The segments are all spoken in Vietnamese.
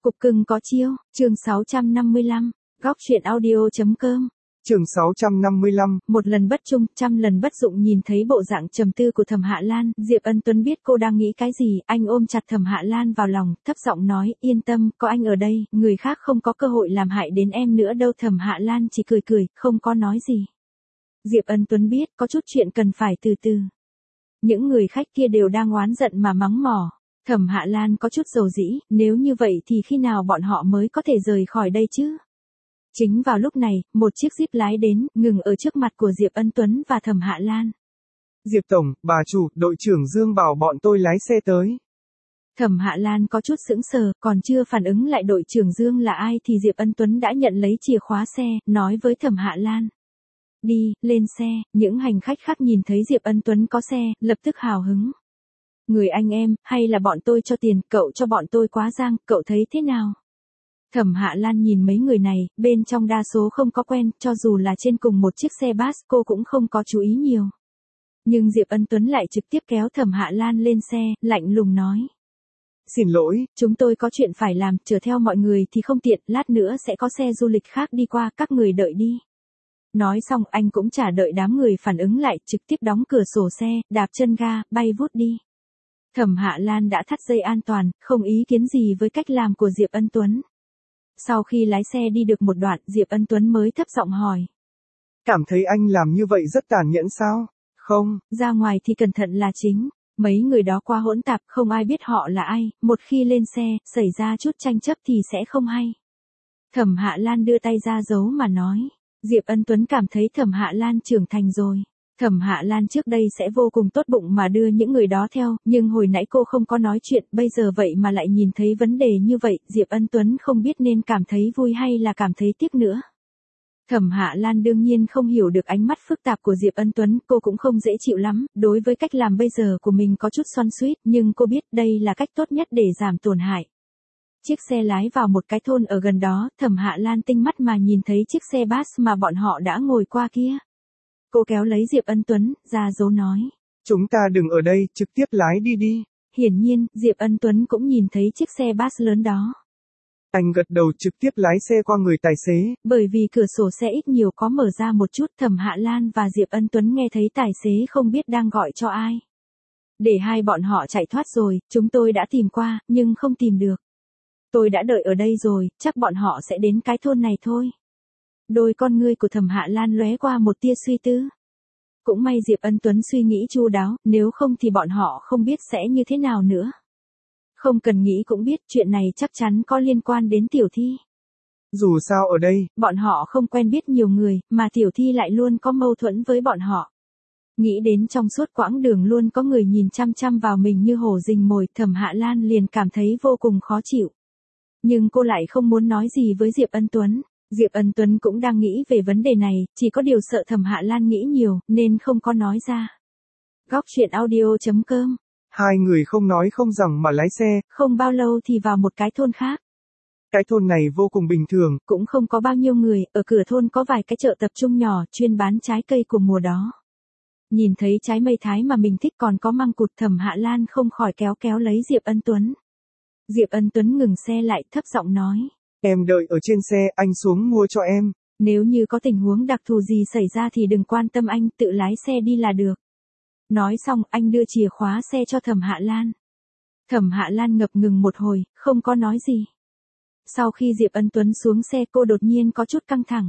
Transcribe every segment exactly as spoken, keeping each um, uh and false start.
Cục cưng có chiêu, chương sáu trăm năm mươi lăm, góc truyện audio.com. Chương sáu trăm năm mươi lăm, một lần bất trung, trăm lần bất dụng. Nhìn thấy bộ dạng trầm tư của Thẩm Hạ Lan, Diệp Ân Tuấn biết cô đang nghĩ cái gì, anh ôm chặt Thẩm Hạ Lan vào lòng, thấp giọng nói, yên tâm, có anh ở đây, người khác không có cơ hội làm hại đến em nữa đâu. Thẩm Hạ Lan chỉ cười cười, không có nói gì. Diệp Ân Tuấn biết, có chút chuyện cần phải từ từ. Những người khách kia đều đang oán giận mà mắng mỏ. Thẩm Hạ Lan có chút dầu dĩ, nếu như vậy thì khi nào bọn họ mới có thể rời khỏi đây chứ? Chính vào lúc này, một chiếc jeep lái đến, ngừng ở trước mặt của Diệp Ân Tuấn và Thẩm Hạ Lan. Diệp Tổng, bà chủ, đội trưởng Dương bảo bọn tôi lái xe tới. Thẩm Hạ Lan có chút sững sờ, còn chưa phản ứng lại đội trưởng Dương là ai thì Diệp Ân Tuấn đã nhận lấy chìa khóa xe, nói với Thẩm Hạ Lan. Đi, lên xe. Những hành khách khác nhìn thấy Diệp Ân Tuấn có xe, lập tức hào hứng. Người anh em, hay là bọn tôi cho tiền, cậu cho bọn tôi quá giang, cậu thấy thế nào? Thẩm Hạ Lan nhìn mấy người này, bên trong đa số không có quen, cho dù là trên cùng một chiếc xe bus cô cũng không có chú ý nhiều. Nhưng Diệp Ân Tuấn lại trực tiếp kéo Thẩm Hạ Lan lên xe, lạnh lùng nói. Xin lỗi, chúng tôi có chuyện phải làm, chở theo mọi người thì không tiện, lát nữa sẽ có xe du lịch khác đi qua, các người đợi đi. Nói xong anh cũng chả đợi đám người phản ứng lại, trực tiếp đóng cửa sổ xe, đạp chân ga, bay vút đi. Thẩm Hạ Lan đã thắt dây an toàn, không ý kiến gì với cách làm của Diệp Ân Tuấn. Sau khi lái xe đi được một đoạn, Diệp Ân Tuấn mới thấp giọng hỏi. Cảm thấy anh làm như vậy rất tàn nhẫn sao? Không. Ra ngoài thì cẩn thận là chính. Mấy người đó quá hỗn tạp, không ai biết họ là ai, một khi lên xe, xảy ra chút tranh chấp thì sẽ không hay. Thẩm Hạ Lan đưa tay ra giấu mà nói. Diệp Ân Tuấn cảm thấy Thẩm Hạ Lan trưởng thành rồi. Thẩm Hạ Lan trước đây sẽ vô cùng tốt bụng mà đưa những người đó theo, nhưng hồi nãy cô không có nói chuyện, bây giờ vậy mà lại nhìn thấy vấn đề như vậy, Diệp Ân Tuấn không biết nên cảm thấy vui hay là cảm thấy tiếc nữa. Thẩm Hạ Lan đương nhiên không hiểu được ánh mắt phức tạp của Diệp Ân Tuấn, cô cũng không dễ chịu lắm, đối với cách làm bây giờ của mình có chút xoắn xuýt, nhưng cô biết đây là cách tốt nhất để giảm tổn hại. Chiếc xe lái vào một cái thôn ở gần đó, Thẩm Hạ Lan tinh mắt mà nhìn thấy chiếc xe bus mà bọn họ đã ngồi qua kia. Cô kéo lấy Diệp Ân Tuấn, ra dấu nói. Chúng ta đừng ở đây, trực tiếp lái đi đi. Hiển nhiên, Diệp Ân Tuấn cũng nhìn thấy chiếc xe bus lớn đó. Anh gật đầu trực tiếp lái xe qua người tài xế. Bởi vì cửa sổ xe ít nhiều có mở ra một chút, Thẩm Hạ Lan và Diệp Ân Tuấn nghe thấy tài xế không biết đang gọi cho ai. Để hai bọn họ chạy thoát rồi, chúng tôi đã tìm qua, nhưng không tìm được. Tôi đã đợi ở đây rồi, chắc bọn họ sẽ đến cái thôn này thôi. Đôi con ngươi của Thẩm Hạ Lan lóe qua một tia suy tư. Cũng may Diệp Ân Tuấn suy nghĩ chu đáo, nếu không thì bọn họ không biết sẽ như thế nào nữa. Không cần nghĩ cũng biết chuyện này chắc chắn có liên quan đến Tiểu Thi. Dù sao ở đây, bọn họ không quen biết nhiều người, mà Tiểu Thi lại luôn có mâu thuẫn với bọn họ. Nghĩ đến trong suốt quãng đường luôn có người nhìn chăm chăm vào mình như hổ rình mồi, Thẩm Hạ Lan liền cảm thấy vô cùng khó chịu. Nhưng cô lại không muốn nói gì với Diệp Ân Tuấn. Diệp Ân Tuấn cũng đang nghĩ về vấn đề này, chỉ có điều sợ Thẩm Hạ Lan nghĩ nhiều, nên không có nói ra. Góc truyện audio.com. Hai người không nói không rằng mà lái xe. Không bao lâu thì vào một cái thôn khác. Cái thôn này vô cùng bình thường. Cũng không có bao nhiêu người, ở cửa thôn có vài cái chợ tập trung nhỏ, chuyên bán trái cây của mùa đó. Nhìn thấy trái mây thái mà mình thích còn có măng cụt, Thẩm Hạ Lan không khỏi kéo kéo lấy Diệp Ân Tuấn. Diệp Ân Tuấn ngừng xe lại, thấp giọng nói. Em đợi ở trên xe, anh xuống mua cho em. Nếu như có tình huống đặc thù gì xảy ra thì đừng quan tâm anh, tự lái xe đi là được. Nói xong, anh đưa chìa khóa xe cho Thẩm Hạ Lan. Thẩm Hạ Lan ngập ngừng một hồi, không có nói gì. Sau khi Diệp Ân Tuấn xuống xe cô đột nhiên có chút căng thẳng.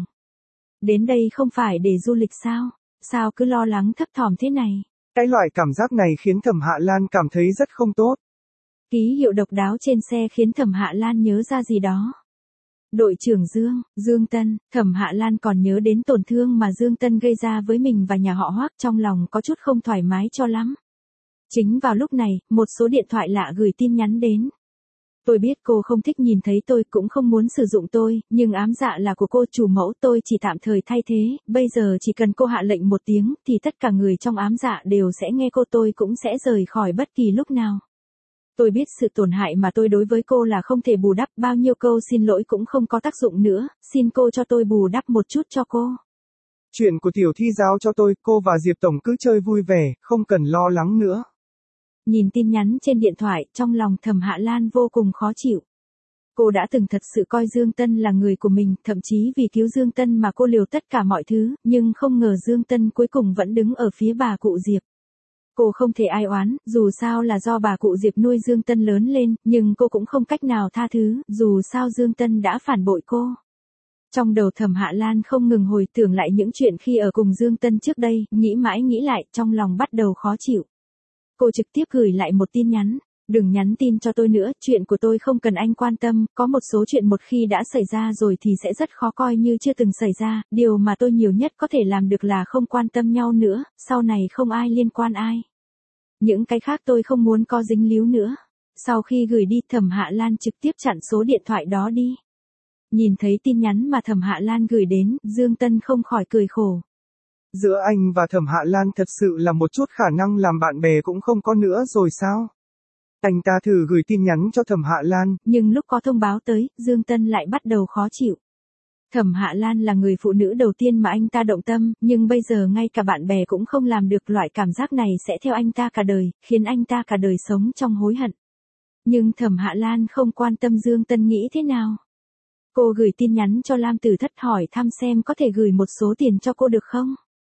Đến đây không phải để du lịch sao? Sao cứ lo lắng thấp thỏm thế này? Cái loại cảm giác này khiến Thẩm Hạ Lan cảm thấy rất không tốt. Ký hiệu độc đáo trên xe khiến Thẩm Hạ Lan nhớ ra gì đó. Đội trưởng Dương, Dương Tân, Thẩm Hạ Lan còn nhớ đến tổn thương mà Dương Tân gây ra với mình và nhà họ Hoắc, trong lòng có chút không thoải mái cho lắm. Chính vào lúc này, một số điện thoại lạ gửi tin nhắn đến. Tôi biết cô không thích nhìn thấy tôi, cũng không muốn sử dụng tôi, nhưng ám dạ là của cô, chủ mẫu, tôi chỉ tạm thời thay thế, bây giờ chỉ cần cô hạ lệnh một tiếng, thì tất cả người trong ám dạ đều sẽ nghe cô, tôi cũng sẽ rời khỏi bất kỳ lúc nào. Tôi biết sự tổn hại mà tôi đối với cô là không thể bù đắp, bao nhiêu câu xin lỗi cũng không có tác dụng nữa, xin cô cho tôi bù đắp một chút cho cô. Chuyện của Tiểu Thi giao cho tôi, cô và Diệp Tổng cứ chơi vui vẻ, không cần lo lắng nữa. Nhìn tin nhắn trên điện thoại, trong lòng Thẩm Hạ Lan vô cùng khó chịu. Cô đã từng thật sự coi Dương Tân là người của mình, thậm chí vì cứu Dương Tân mà cô liều tất cả mọi thứ, nhưng không ngờ Dương Tân cuối cùng vẫn đứng ở phía bà cụ Diệp. Cô không thể ai oán, dù sao là do bà cụ Diệp nuôi Dương Tân lớn lên, nhưng cô cũng không cách nào tha thứ, dù sao Dương Tân đã phản bội cô. Trong đầu Thẩm Hạ Lan không ngừng hồi tưởng lại những chuyện khi ở cùng Dương Tân trước đây, nghĩ mãi nghĩ lại, trong lòng bắt đầu khó chịu. Cô trực tiếp gửi lại một tin nhắn. Đừng nhắn tin cho tôi nữa, chuyện của tôi không cần anh quan tâm, có một số chuyện một khi đã xảy ra rồi thì sẽ rất khó coi như chưa từng xảy ra, điều mà tôi nhiều nhất có thể làm được là không quan tâm nhau nữa, sau này không ai liên quan ai. Những cái khác tôi không muốn có dính líu nữa. Sau khi gửi đi, Thẩm Hạ Lan trực tiếp chặn số điện thoại đó đi. Nhìn thấy tin nhắn mà Thẩm Hạ Lan gửi đến, Dương Tân không khỏi cười khổ. Giữa anh và Thẩm Hạ Lan thật sự là một chút khả năng làm bạn bè cũng không có nữa rồi sao? Anh ta thử gửi tin nhắn cho Thẩm Hạ Lan. Nhưng lúc có thông báo tới, Dương Tân lại bắt đầu khó chịu. Thẩm Hạ Lan là người phụ nữ đầu tiên mà anh ta động tâm, nhưng bây giờ ngay cả bạn bè cũng không làm được, loại cảm giác này sẽ theo anh ta cả đời, khiến anh ta cả đời sống trong hối hận. Nhưng Thẩm Hạ Lan không quan tâm Dương Tân nghĩ thế nào. Cô gửi tin nhắn cho Lam Tử Thất hỏi thăm xem có thể gửi một số tiền cho cô được không.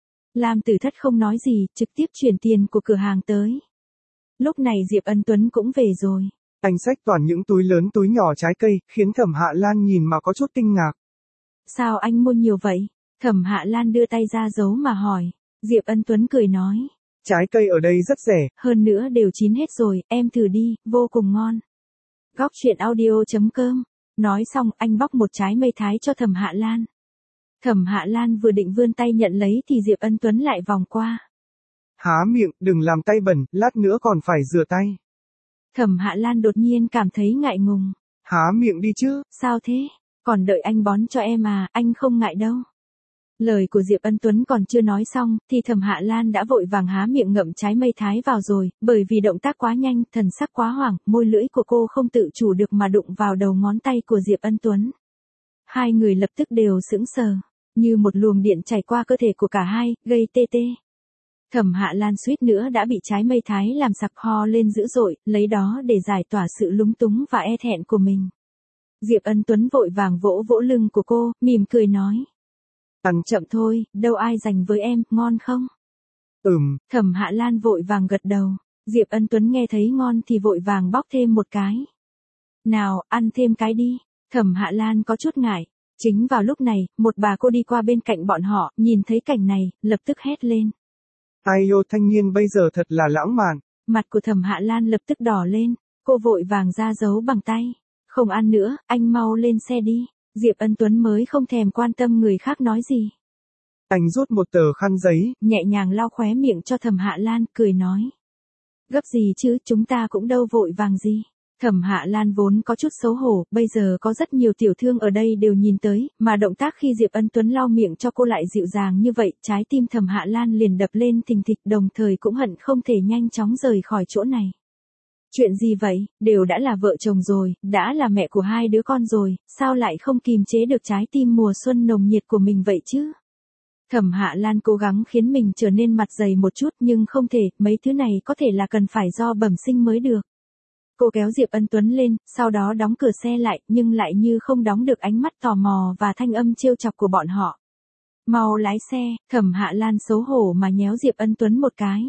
Lam Tử Thất không nói gì, trực tiếp chuyển tiền của cửa hàng tới. Lúc này Diệp Ân Tuấn cũng về rồi. Anh xách toàn những túi lớn túi nhỏ trái cây, khiến Thẩm Hạ Lan nhìn mà có chút kinh ngạc. Sao anh mua nhiều vậy? Thẩm Hạ Lan đưa tay ra giấu mà hỏi. Diệp Ân Tuấn cười nói. Trái cây ở đây rất rẻ. Hơn nữa đều chín hết rồi, em thử đi, vô cùng ngon. Góc truyện audio chấm com. Nói xong anh bóc một trái mây thái cho Thẩm Hạ Lan. Thẩm Hạ Lan vừa định vươn tay nhận lấy thì Diệp Ân Tuấn lại vòng qua. Há miệng, đừng làm tay bẩn, lát nữa còn phải rửa tay. Thẩm Hạ Lan đột nhiên cảm thấy ngại ngùng. Há miệng đi chứ. Sao thế? Còn đợi anh bón cho em à, anh không ngại đâu. Lời của Diệp Ân Tuấn còn chưa nói xong, thì Thẩm Hạ Lan đã vội vàng há miệng ngậm trái mây thái vào rồi, bởi vì động tác quá nhanh, thần sắc quá hoảng, môi lưỡi của cô không tự chủ được mà đụng vào đầu ngón tay của Diệp Ân Tuấn. Hai người lập tức đều sững sờ, như một luồng điện chảy qua cơ thể của cả hai, gây tê tê. Thẩm Hạ Lan suýt nữa đã bị trái mây thái làm sặc ho lên dữ dội, lấy đó để giải tỏa sự lúng túng và e thẹn của mình. Diệp Ân Tuấn vội vàng vỗ vỗ lưng của cô, mỉm cười nói. Ăn chậm thôi, đâu ai dành với em, ngon không? Ừm. Thẩm Hạ Lan vội vàng gật đầu. Diệp Ân Tuấn nghe thấy ngon thì vội vàng bóc thêm một cái. Nào, ăn thêm cái đi. Thẩm Hạ Lan có chút ngại. Chính vào lúc này, một bà cô đi qua bên cạnh bọn họ, nhìn thấy cảnh này, lập tức hét lên. Ai ô, thanh niên bây giờ thật là lãng mạn. Mặt của Thẩm Hạ Lan lập tức đỏ lên, cô vội vàng ra dấu bằng tay. Không ăn nữa, anh mau lên xe đi. Diệp Ân Tuấn mới không thèm quan tâm người khác nói gì. Anh rút một tờ khăn giấy, nhẹ nhàng lau khóe miệng cho Thẩm Hạ Lan, cười nói. Gấp gì chứ, chúng ta cũng đâu vội vàng gì. Thẩm Hạ Lan vốn có chút xấu hổ, bây giờ có rất nhiều tiểu thương ở đây đều nhìn tới, mà động tác khi Diệp Ân Tuấn lau miệng cho cô lại dịu dàng như vậy, trái tim Thẩm Hạ Lan liền đập lên thình thịch, đồng thời cũng hận không thể nhanh chóng rời khỏi chỗ này. Chuyện gì vậy, đều đã là vợ chồng rồi, đã là mẹ của hai đứa con rồi, sao lại không kìm chế được trái tim mùa xuân nồng nhiệt của mình vậy chứ? Thẩm Hạ Lan cố gắng khiến mình trở nên mặt dày một chút nhưng không thể, mấy thứ này có thể là cần phải do bẩm sinh mới được. Cô kéo Diệp Ân Tuấn lên, sau đó đóng cửa xe lại, nhưng lại như không đóng được ánh mắt tò mò và thanh âm trêu chọc của bọn họ. Mau lái xe, Thẩm Hạ Lan xấu hổ mà nhéo Diệp Ân Tuấn một cái.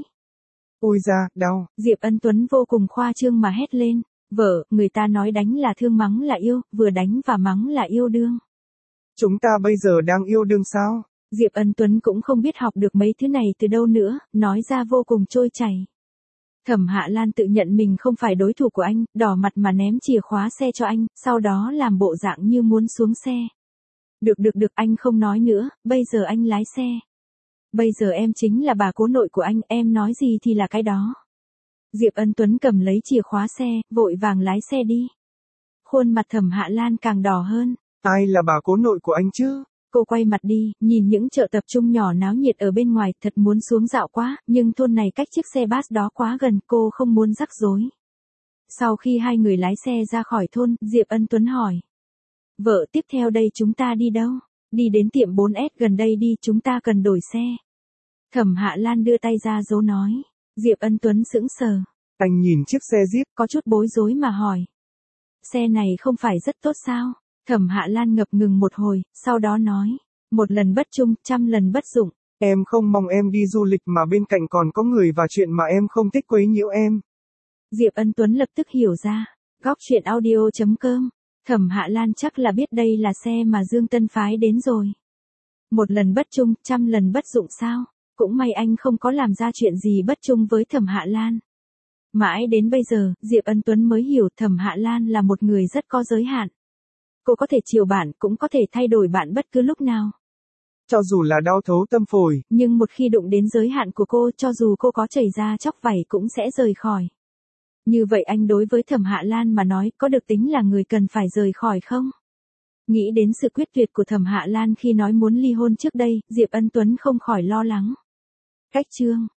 Ôi da, đau. Diệp Ân Tuấn vô cùng khoa trương mà hét lên. Vợ, người ta nói đánh là thương mắng là yêu, vừa đánh và mắng là yêu đương. Chúng ta bây giờ đang yêu đương sao? Diệp Ân Tuấn cũng không biết học được mấy thứ này từ đâu nữa, nói ra vô cùng trôi chảy. Thẩm Hạ Lan tự nhận mình không phải đối thủ của anh, đỏ mặt mà ném chìa khóa xe cho anh, sau đó làm bộ dạng như muốn xuống xe. Được được được, anh không nói nữa, bây giờ anh lái xe. Bây giờ em chính là bà cố nội của anh, em nói gì thì là cái đó. Diệp Ân Tuấn cầm lấy chìa khóa xe, vội vàng lái xe đi. Khuôn mặt Thẩm Hạ Lan càng đỏ hơn. Ai là bà cố nội của anh chứ? Cô quay mặt đi, nhìn những chợ tập trung nhỏ náo nhiệt ở bên ngoài, thật muốn xuống dạo quá, nhưng thôn này cách chiếc xe bus đó quá gần, cô không muốn rắc rối. Sau khi hai người lái xe ra khỏi thôn, Diệp Ân Tuấn hỏi. Vợ, tiếp theo đây chúng ta đi đâu? Đi đến tiệm bốn S gần đây đi, chúng ta cần đổi xe. Thẩm Hạ Lan đưa tay ra dấu nói. Diệp Ân Tuấn sững sờ. Anh nhìn chiếc xe Jeep, có chút bối rối mà hỏi. Xe này không phải rất tốt sao? Thẩm Hạ Lan ngập ngừng một hồi, sau đó nói. Một lần bất trung, trăm lần bất dụng. Em không mong em đi du lịch mà bên cạnh còn có người và chuyện mà em không thích quấy nhiễu em. Diệp Ân Tuấn lập tức hiểu ra. Góc chuyện audio chấm com. Thẩm Hạ Lan chắc là biết đây là xe mà Dương Tân phái đến rồi. Một lần bất trung, trăm lần bất dụng sao? Cũng may anh không có làm ra chuyện gì bất trung với Thẩm Hạ Lan. Mãi đến bây giờ, Diệp Ân Tuấn mới hiểu Thẩm Hạ Lan là một người rất có giới hạn. Cô có thể chiều bạn, cũng có thể thay đổi bạn bất cứ lúc nào. Cho dù là đau thấu tâm phổi. Nhưng một khi đụng đến giới hạn của cô, cho dù cô có chảy ra chóc vảy cũng sẽ rời khỏi. Như vậy anh đối với Thẩm Hạ Lan mà nói, có được tính là người cần phải rời khỏi không? Nghĩ đến sự quyết tuyệt của Thẩm Hạ Lan khi nói muốn ly hôn trước đây, Diệp Ân Tuấn không khỏi lo lắng. Cách chương